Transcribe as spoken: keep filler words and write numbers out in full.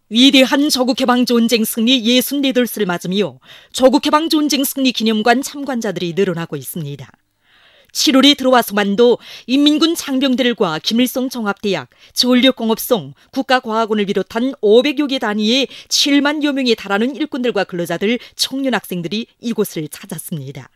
위대한 조국해방 전쟁 승리 예순여덟 세를 맞으며 조국해방 전쟁 승리 기념관 참관자들이 늘어나고 있습니다. 칠월에 들어와서만도 인민군 장병들과 김일성 종합대학, 전력공업성, 국가과학원을 비롯한 오백여 개 단위의 칠만여 명에 달하는 일꾼들과 근로자들, 청년 학생들이 이곳을 찾았습니다.